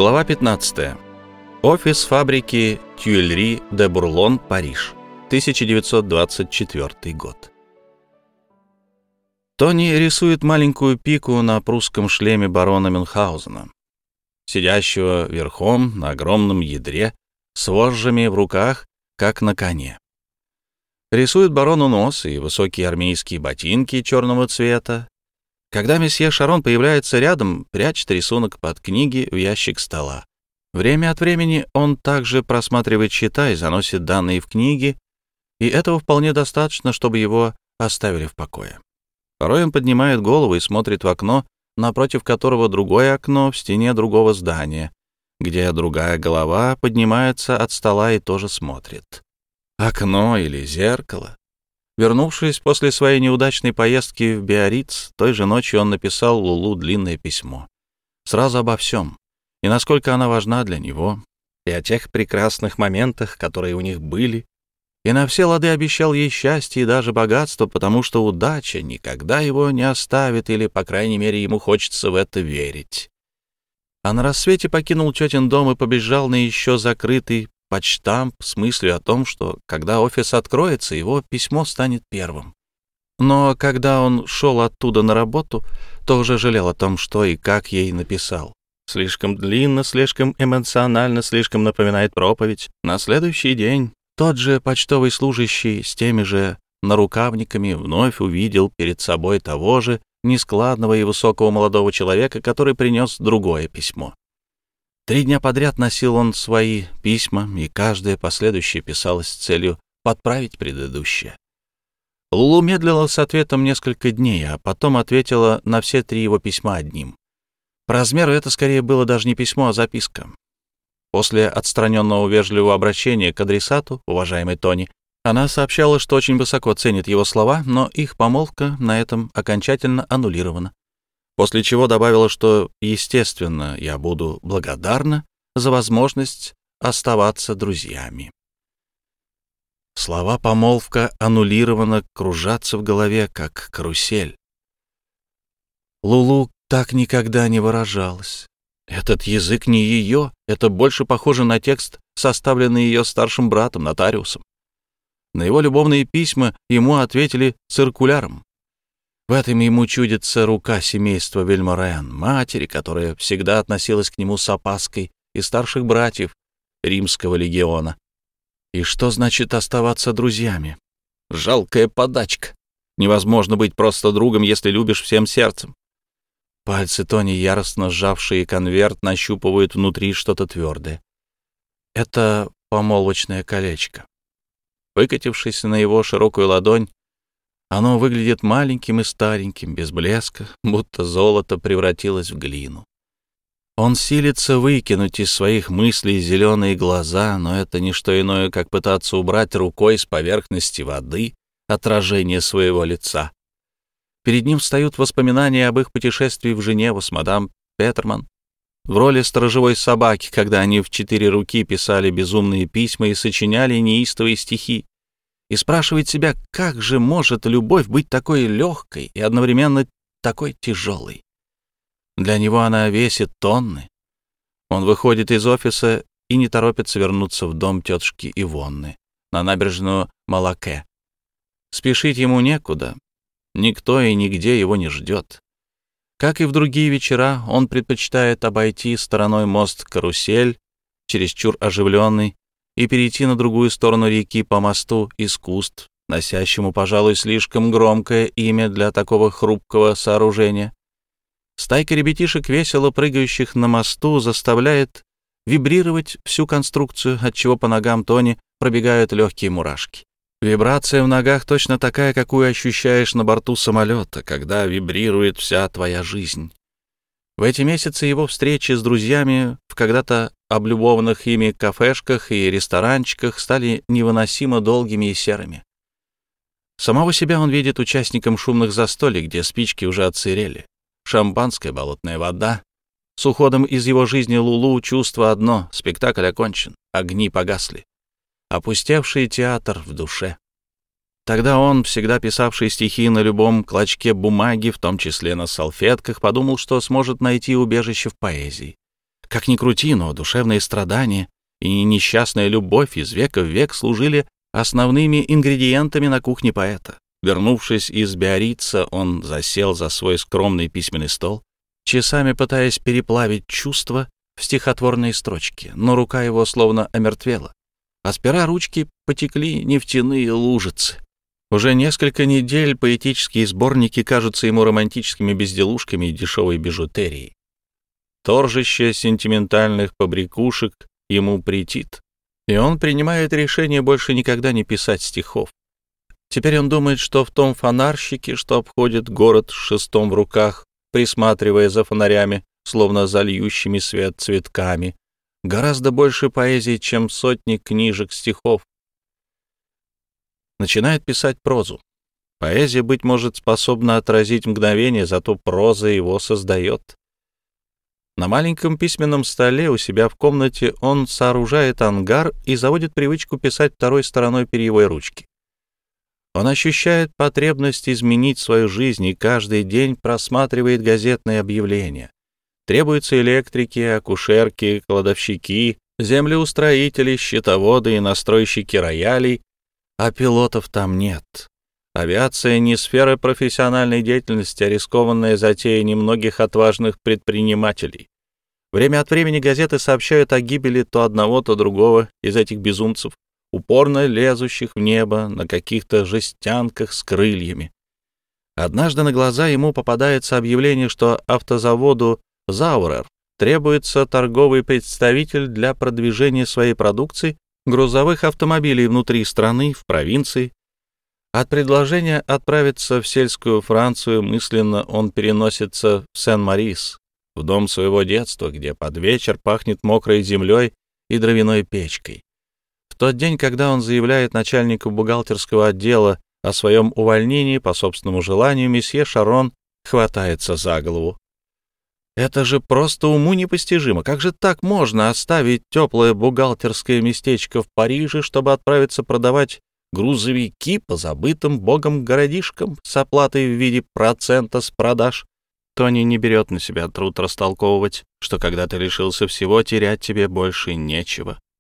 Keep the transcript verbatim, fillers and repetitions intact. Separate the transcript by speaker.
Speaker 1: Глава пятнадцатая. Офис фабрики Tuileries de Bourlon, Париж, тысяча девятьсот двадцать четвёртый год. Тони рисует маленькую пику на прусском шлеме барона Мюнхгаузена, сидящего верхом на огромном ядре с вожжами в руках, как на коне. Рисует барону нос и высокие армейские ботинки черного цвета. Когда месье Шарон появляется рядом, прячет рисунок под книги в ящик стола. Время от времени он также просматривает счета и заносит данные в книги, и этого вполне достаточно, чтобы его оставили в покое. Порой он поднимает голову и смотрит в окно, напротив которого другое окно в стене другого здания, где другая голова поднимается от стола и тоже смотрит. Окно или зеркало? Вернувшись после своей неудачной поездки в Биарриц, той же ночью он написал Лулу длинное письмо. Сразу обо всем, и насколько она важна для него, и о тех прекрасных моментах, которые у них были, и на все лады обещал ей счастье и даже богатство, потому что удача никогда его не оставит, или, по крайней мере, ему хочется в это верить. А на рассвете покинул тетин дом и побежал на еще закрытый почтамп с мыслью о том, что, когда офис откроется, его письмо станет первым. Но когда он шел оттуда на работу, то уже жалел о том, что и как ей написал. Слишком длинно, слишком эмоционально, слишком напоминает проповедь. На следующий день тот же почтовый служащий с теми же нарукавниками вновь увидел перед собой того же нескладного и высокого молодого человека, который принес другое письмо. Три дня подряд носил он свои письма, и каждое последующее писалось с целью подправить предыдущее. Лулу медлила с ответом несколько дней, а потом ответила на все три его письма одним. По размеру это скорее было даже не письмо, а записка. После отстраненного вежливого обращения к адресату, уважаемой Тони, она сообщала, что очень высоко ценит его слова, но их помолвка на этом окончательно аннулирована. После чего добавила, что, естественно, я буду благодарна за возможность оставаться друзьями. Слова «помолвка аннулирована» кружатся в голове, как карусель. Лулу так никогда не выражалась. Этот язык не ее, это больше похоже на текст, составленный ее старшим братом, нотариусом. На его любовные письма ему ответили циркуляром. В этом ему чудится рука семейства Вильморен, матери, которая всегда относилась к нему с опаской, и старших братьев Римского легиона. И что значит оставаться друзьями? Жалкая подачка. Невозможно быть просто другом, если любишь всем сердцем. Пальцы Тони, яростно сжавшие конверт, нащупывают внутри что-то твердое. Это помолвочное колечко. Выкатившись на его широкую ладонь, оно выглядит маленьким и стареньким, без блеска, будто золото превратилось в глину. Он силится выкинуть из своих мыслей зеленые глаза, но это не что иное, как пытаться убрать рукой с поверхности воды отражение своего лица. Перед ним встают воспоминания об их путешествии в Женеву с мадам Петерман в роли сторожевой собаки, когда они в четыре руки писали безумные письма и сочиняли неистовые стихи. И спрашивает себя, как же может любовь быть такой легкой и одновременно такой тяжелой? Для него она весит тонны. Он выходит из офиса и не торопится вернуться в дом тетушки Ивонны на набережную Малаке. Спешить ему некуда. Никто и нигде его не ждет. Как и в другие вечера, он предпочитает обойти стороной мост Карусель, чересчур оживленный, и перейти на другую сторону реки по мосту из куст, носящему, пожалуй, слишком громкое имя для такого хрупкого сооружения. Стайка ребятишек, весело прыгающих на мосту, заставляет вибрировать всю конструкцию, отчего по ногам Тони пробегают легкие мурашки. Вибрация в ногах точно такая, какую ощущаешь на борту самолета, когда вибрирует вся твоя жизнь. В эти месяцы его встречи с друзьями в когда-то облюбованных ими кафешках и ресторанчиках стали невыносимо долгими и серыми. Самого себя он видит участником шумных застолий, где спички уже отсырели. Шампанское, болотная вода. С уходом из его жизни Лулу чувство одно — спектакль окончен, огни погасли. Опустевший театр в душе. Тогда он, всегда писавший стихи на любом клочке бумаги, в том числе на салфетках, подумал, что сможет найти убежище в поэзии. Как ни крути, но душевные страдания и несчастная любовь из века в век служили основными ингредиентами на кухне поэта. Вернувшись из Биаррица, он засел за свой скромный письменный стол, часами пытаясь переплавить чувства в стихотворные строчки, но рука его словно омертвела, а с пера ручки потекли нефтяные лужицы. Уже несколько недель поэтические сборники кажутся ему романтическими безделушками и дешевой бижутерией. Торжище сентиментальных побрякушек ему претит, и он принимает решение больше никогда не писать стихов. Теперь он думает, что в том фонарщике, что обходит город с шестом в руках, присматривая за фонарями, словно зальющими свет цветками, гораздо больше поэзии, чем сотни книжек стихов. Начинает писать прозу. Поэзия, быть может, способна отразить мгновение, зато проза его создает. На маленьком письменном столе у себя в комнате он сооружает ангар и заводит привычку писать второй стороной перьевой ручки. Он ощущает потребность изменить свою жизнь и каждый день просматривает газетные объявления. Требуются электрики, акушерки, кладовщики, землеустроители, счетоводы и настройщики роялей, а пилотов там нет. Авиация не сфера профессиональной деятельности, а рискованная затея немногих отважных предпринимателей. Время от времени газеты сообщают о гибели то одного, то другого из этих безумцев, упорно лезущих в небо на каких-то жестянках с крыльями. Однажды на глаза ему попадается объявление, что автозаводу «Заурер» требуется торговый представитель для продвижения своей продукции грузовых автомобилей внутри страны, в провинции. От предложения отправиться в сельскую Францию мысленно он переносится в Сен-Марис, в дом своего детства, где под вечер пахнет мокрой землей и дровяной печкой. В тот день, когда он заявляет начальнику бухгалтерского отдела о своем увольнении по собственному желанию, месье Шарон хватается за голову. Это же просто уму непостижимо. Как же так можно оставить теплое бухгалтерское местечко в Париже, чтобы отправиться продавать грузовики по забытым богом городишкам с оплатой в виде процента с продаж? Тони не берет на себя труд растолковывать, что когда ты лишился всего, терять тебе больше нечего.